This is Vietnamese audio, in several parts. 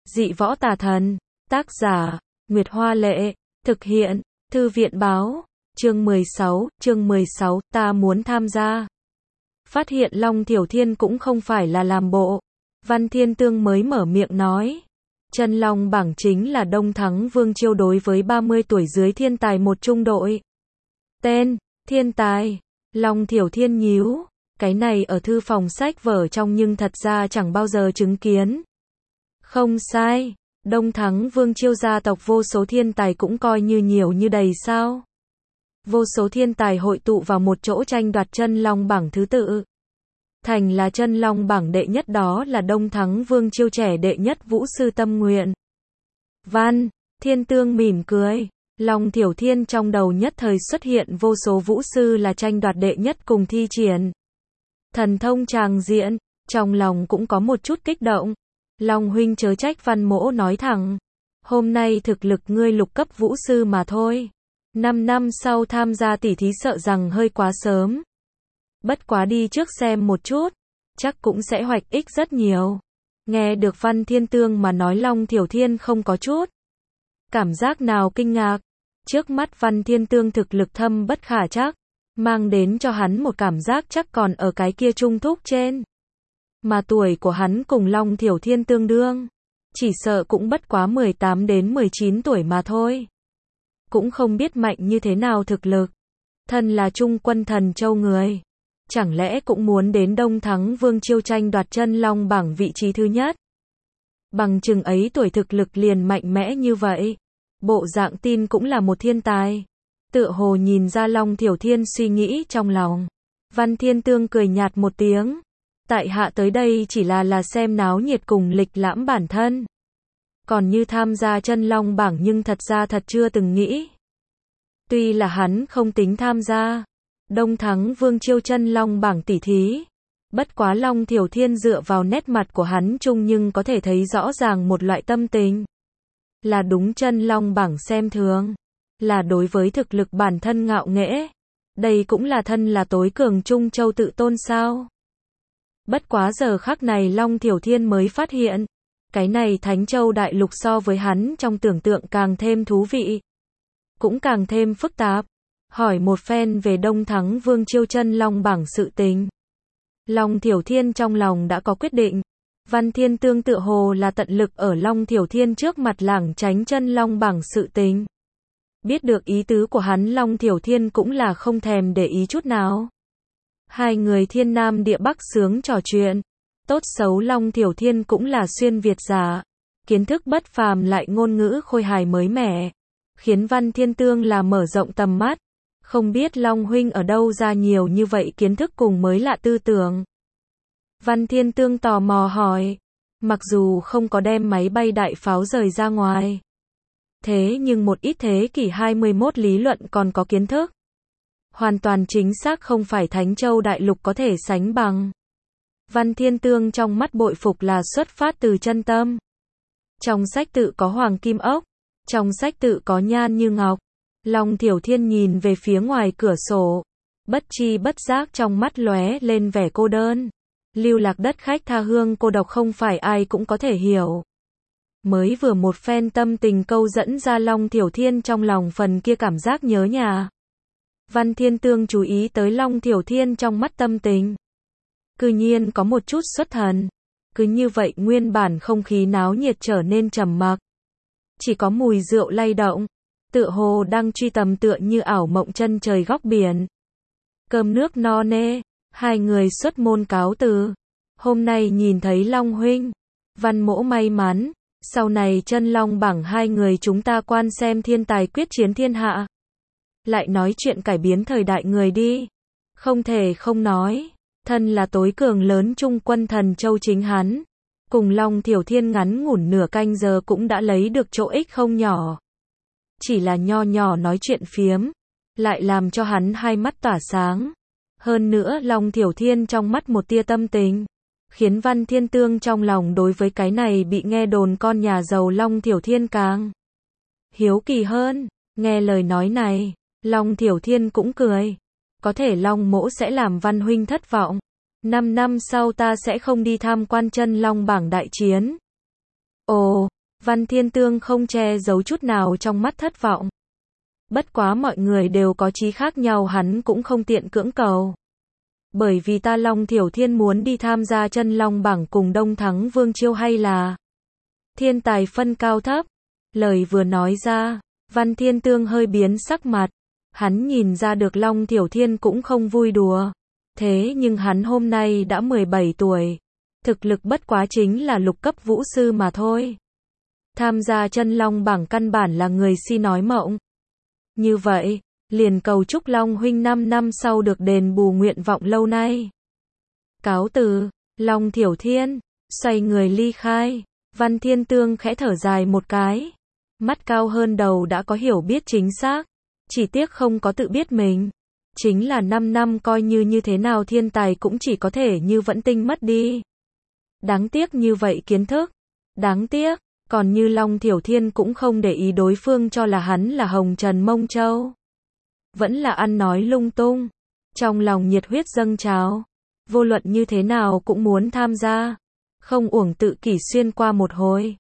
Dị võ tà thần. Tác giả, Nguyệt Hoa Lệ. Thực hiện, Thư viện báo. Chương 16, ta muốn tham gia. Phát hiện Long Thiểu Thiên cũng không phải là làm bộ. Văn Thiên Tương mới mở miệng nói. Chân Long bảng chính là Đông Thắng Vương Chiêu đối với 30 tuổi dưới thiên tài một trung đội. Tên, thiên tài. Long Thiểu Thiên nhíu. Cái này ở thư phòng sách vở trong nhưng thật ra chẳng bao giờ chứng kiến. Không sai. Đông Thắng Vương Chiêu gia tộc vô số thiên tài cũng coi như nhiều như đầy sao. Vô số thiên tài hội tụ vào một chỗ tranh đoạt chân long bảng thứ tự. Thành là chân long bảng đệ nhất đó là Đông Thắng Vương Chiêu trẻ đệ nhất vũ sư tâm nguyện. Văn Thiên Tương mỉm cười. Long Thiểu Thiên trong đầu nhất thời xuất hiện vô số vũ sư là tranh đoạt đệ nhất cùng thi triển thần thông tràng diện, trong lòng cũng có một chút kích động. Long huynh chớ trách Văn mỗ nói thẳng. Hôm nay thực lực ngươi lục cấp vũ sư mà thôi. 5 năm sau tham gia tỷ thí sợ rằng hơi quá sớm. Bất quá đi trước xem một chút, chắc cũng sẽ hoạch ích rất nhiều. Nghe được Văn Thiên Tương mà nói Long Thiểu Thiên không có chút cảm giác nào kinh ngạc. Trước mắt Văn Thiên Tương thực lực thâm bất khả trắc, mang đến cho hắn một cảm giác chắc còn ở cái kia trung thúc trên. Mà tuổi của hắn cùng Long Thiểu Thiên tương đương, chỉ sợ cũng bất quá 18 đến 19 tuổi mà thôi. Cũng không biết mạnh như thế nào thực lực. Thân là Trung Quân Thần Châu người, chẳng lẽ cũng muốn đến Đông Thắng Vương Chiêu tranh đoạt chân long bảng vị trí thứ nhất. Bằng chừng ấy tuổi thực lực liền mạnh mẽ như vậy, bộ dạng tin cũng là một thiên tài. Tựa hồ nhìn ra Long Thiểu Thiên suy nghĩ trong lòng. Văn Thiên Tương cười nhạt một tiếng. Tại hạ tới đây chỉ là xem náo nhiệt cùng lịch lãm bản thân. Còn như tham gia chân long bảng nhưng thật ra thật chưa từng nghĩ. Tuy là hắn không tính tham gia Đông Thắng Vương Chiêu chân long bảng tỷ thí. Bất quá Long Thiểu Thiên dựa vào nét mặt của hắn chung nhưng có thể thấy rõ ràng một loại tâm tình. Là đúng chân long bảng xem thường. Là đối với thực lực bản thân ngạo nghễ. Đây cũng là thân là tối cường Trung Châu tự tôn sao. Bất quá giờ khắc này Long Thiểu Thiên mới phát hiện. Cái này Thánh Châu Đại Lục so với hắn trong tưởng tượng càng thêm thú vị. Cũng càng thêm phức tạp. Hỏi một phen về Đông Thắng Vương Chiêu chân long bảng sự tình. Long Thiểu Thiên trong lòng đã có quyết định. Văn Thiên Tương tựa hồ là tận lực ở Long Thiểu Thiên trước mặt lảng tránh chân long bảng sự tình. Biết được ý tứ của hắn Long Thiểu Thiên cũng là không thèm để ý chút nào. Hai người thiên nam địa bắc sướng trò chuyện. Tốt xấu Long Thiểu Thiên cũng là xuyên Việt giả. Kiến thức bất phàm lại ngôn ngữ khôi hài mới mẻ. Khiến Văn Thiên Tương là mở rộng tầm mắt. Không biết Long huynh ở đâu ra nhiều như vậy kiến thức cùng mới lạ tư tưởng. Văn Thiên Tương tò mò hỏi. Mặc dù không có đem máy bay đại pháo rời ra ngoài. Thế nhưng một ít thế kỷ 21 lý luận còn có kiến thức. Hoàn toàn chính xác không phải Thánh Châu Đại Lục có thể sánh bằng. Văn Thiên Tương trong mắt bội phục là xuất phát từ chân tâm. Trong sách tự có Hoàng Kim Ốc. Trong sách tự có Nhan Như Ngọc. Long Thiểu Thiên nhìn về phía ngoài cửa sổ. Bất chi bất giác trong mắt lóe lên vẻ cô đơn. Lưu lạc đất khách tha hương cô độc không phải ai cũng có thể hiểu. Mới vừa một phen tâm tình câu dẫn ra Long Thiểu Thiên trong lòng phần kia cảm giác nhớ nhà. Văn Thiên Tương chú ý tới Long Thiểu Thiên trong mắt tâm tình. Cư nhiên có một chút xuất thần. Cứ như vậy nguyên bản không khí náo nhiệt trở nên trầm mặc. Chỉ có mùi rượu lay động. Tựa hồ đang truy tầm tựa như ảo mộng chân trời góc biển. Cơm nước no nê. Hai người xuất môn cáo từ. Hôm nay nhìn thấy Long huynh. Văn mỗ may mắn. Sau này chân long bảng hai người chúng ta quan xem thiên tài quyết chiến thiên hạ. Lại nói chuyện cải biến thời đại người đi. Không thể không nói. Thân là tối cường lớn Trung Quân Thần Châu chính hắn. Cùng Long Thiểu Thiên ngắn ngủn nửa canh giờ cũng đã lấy được chỗ ích không nhỏ. Chỉ là nho nhỏ nói chuyện phiếm. Lại làm cho hắn hai mắt tỏa sáng. Hơn nữa Long Thiểu Thiên trong mắt một tia tâm tình. Khiến Văn Thiên Tương trong lòng đối với cái này bị nghe đồn con nhà giàu Long Thiểu Thiên càng hiếu kỳ hơn. Nghe lời nói này, Long Thiểu Thiên cũng cười. Có thể Long mỗ sẽ làm Văn huynh thất vọng. 5 năm sau ta sẽ không đi tham quan chân long bảng đại chiến. Ồ, Văn Thiên Tương không che giấu chút nào trong mắt thất vọng. Bất quá mọi người đều có chí khác nhau, hắn cũng không tiện cưỡng cầu. Bởi vì ta Long Thiểu Thiên muốn đi tham gia chân long bảng cùng Đông Thắng Vương Chiêu hay là thiên tài phân cao thấp. Lời vừa nói ra, Văn Thiên Tương hơi biến sắc mặt. Hắn nhìn ra được Long Thiểu Thiên cũng không vui đùa. Thế nhưng hắn hôm nay đã 17 tuổi. Thực lực bất quá chính là lục cấp vũ sư mà thôi. Tham gia chân long bảng căn bản là người si nói mộng. Như vậy, liền cầu chúc Long huynh 5 năm sau được đền bù nguyện vọng lâu nay. Cáo từ, Long Thiểu Thiên, xoay người ly khai. Văn Thiên Tương khẽ thở dài một cái. Mắt cao hơn đầu đã có hiểu biết chính xác. Chỉ tiếc không có tự biết mình. Chính là 5 năm coi như thế nào thiên tài cũng chỉ có thể như vẫn tinh mất đi. Đáng tiếc như vậy kiến thức. Đáng tiếc, còn như Long Thiểu Thiên cũng không để ý đối phương cho là hắn là Hồng Trần Mông Châu. Vẫn là ăn nói lung tung. Trong lòng nhiệt huyết dâng trào. Vô luận như thế nào cũng muốn tham gia. Không uổng tự kỷ xuyên qua một hồi.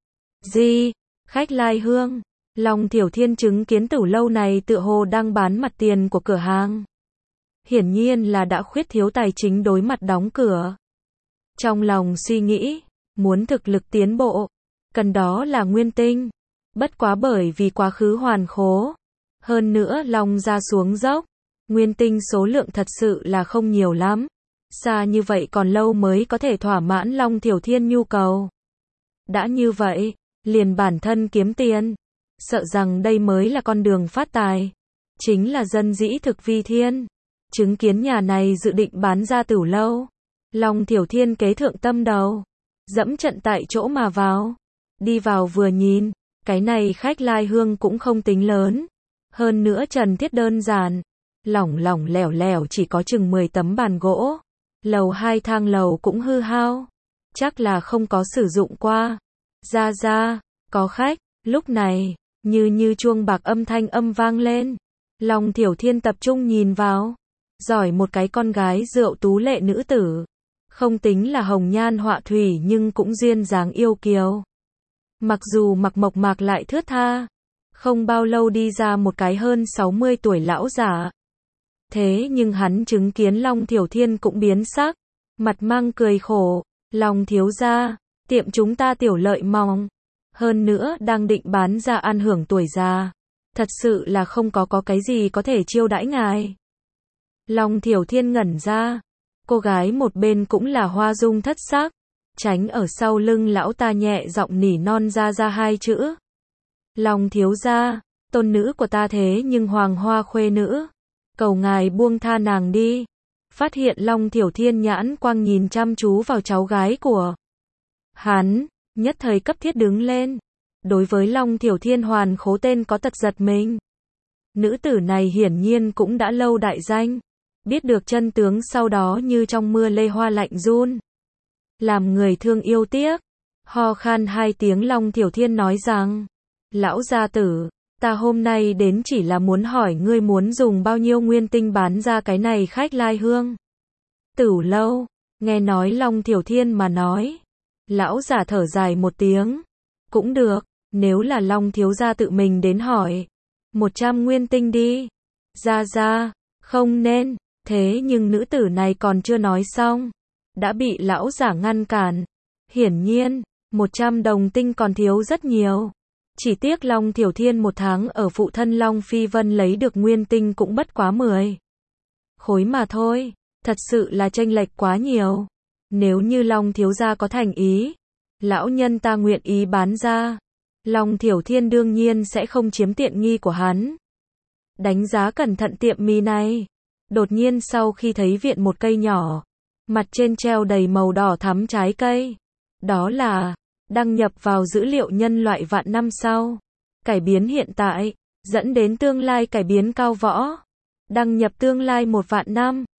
Khách lai hương. Long Thiểu Thiên chứng kiến tử lâu này tựa hồ đang bán mặt tiền của cửa hàng. Hiển nhiên là đã khuyết thiếu tài chính đối mặt đóng cửa. Trong lòng suy nghĩ, muốn thực lực tiến bộ, cần đó là nguyên tinh. Bất quá bởi vì quá khứ hoàn khố. Hơn nữa Long ra xuống dốc. Nguyên tinh số lượng thật sự là không nhiều lắm. Xa như vậy còn lâu mới có thể thỏa mãn Long Thiểu Thiên nhu cầu. Đã như vậy, liền bản thân kiếm tiền. Sợ rằng đây mới là con đường phát tài. Chính là dân dĩ thực vi thiên. Chứng kiến nhà này dự định bán ra tử lâu. Long Thiểu Thiên kế thượng tâm đầu. Dẫm trận tại chỗ mà vào. Đi vào vừa nhìn. Cái này khách lai hương cũng không tính lớn. Hơn nữa trần thiết đơn giản. Lỏng lỏng lẻo lẻo chỉ có chừng 10 tấm bàn gỗ. Lầu 2 thang lầu cũng hư hao. Chắc là không có sử dụng qua. Ra, có khách. Lúc này, như chuông bạc âm thanh vang lên. Long Thiểu Thiên tập trung nhìn vào. Giỏi một cái con gái rượu tú lệ nữ tử. Không tính là hồng nhan họa thủy nhưng cũng duyên dáng yêu kiều. Mặc dù mặc mộc mạc lại thướt tha. Không bao lâu đi ra một cái hơn 60 tuổi lão giả. Thế nhưng hắn chứng kiến Long Thiểu Thiên cũng biến sắc. Mặt mang cười khổ. Long thiếu gia, tiệm chúng ta tiểu lợi mong. Hơn nữa đang định bán ra ăn hưởng tuổi già. Thật sự là không có cái gì có thể chiêu đãi ngài. Long Thiểu Thiên ngẩn ra. Cô gái một bên cũng là hoa dung thất sắc. Tránh ở sau lưng lão ta nhẹ giọng nỉ non ra hai chữ. Long thiếu gia, tôn nữ của ta thế nhưng hoàng hoa khuê nữ. Cầu ngài buông tha nàng đi. Phát hiện Long Thiểu Thiên nhãn quang nhìn chăm chú vào cháu gái của hắn, nhất thời cấp thiết đứng lên. Đối với Long Thiểu Thiên hoàn khố tên có tật giật mình. Nữ tử này hiển nhiên cũng đã lâu đại danh. Biết được chân tướng sau đó như trong mưa lê hoa lạnh run. Làm người thương yêu tiếc. Ho khan 2 tiếng Long Thiểu Thiên nói rằng. Lão gia tử, ta hôm nay đến chỉ là muốn hỏi ngươi muốn dùng bao nhiêu nguyên tinh bán ra cái này khách lai hương. Tử lâu, nghe nói Long Thiểu Thiên mà nói. Lão giả thở dài một tiếng. Cũng được, nếu là Long thiếu gia tự mình đến hỏi. 100 nguyên tinh đi. Ra, không nên. Thế nhưng nữ tử này còn chưa nói xong. Đã bị lão giả ngăn cản. Hiển nhiên, 100 đồng tinh còn thiếu rất nhiều. Chỉ tiếc Long Thiểu Thiên một tháng ở phụ thân Long Phi Vân lấy được nguyên tinh cũng bất quá 10 khối mà thôi. Thật sự là chênh lệch quá nhiều. Nếu như Long thiếu gia có thành ý, lão nhân ta nguyện ý bán ra. Long Thiểu Thiên đương nhiên sẽ không chiếm tiện nghi của hắn. Đánh giá cẩn thận tiệm mì này. Đột nhiên sau khi thấy viện một cây nhỏ, mặt trên treo đầy màu đỏ thắm trái cây. Đó là đăng nhập vào dữ liệu nhân loại vạn năm sau. Cải biến hiện tại, dẫn đến tương lai cải biến cao võ. Đăng nhập tương lai 1 vạn năm.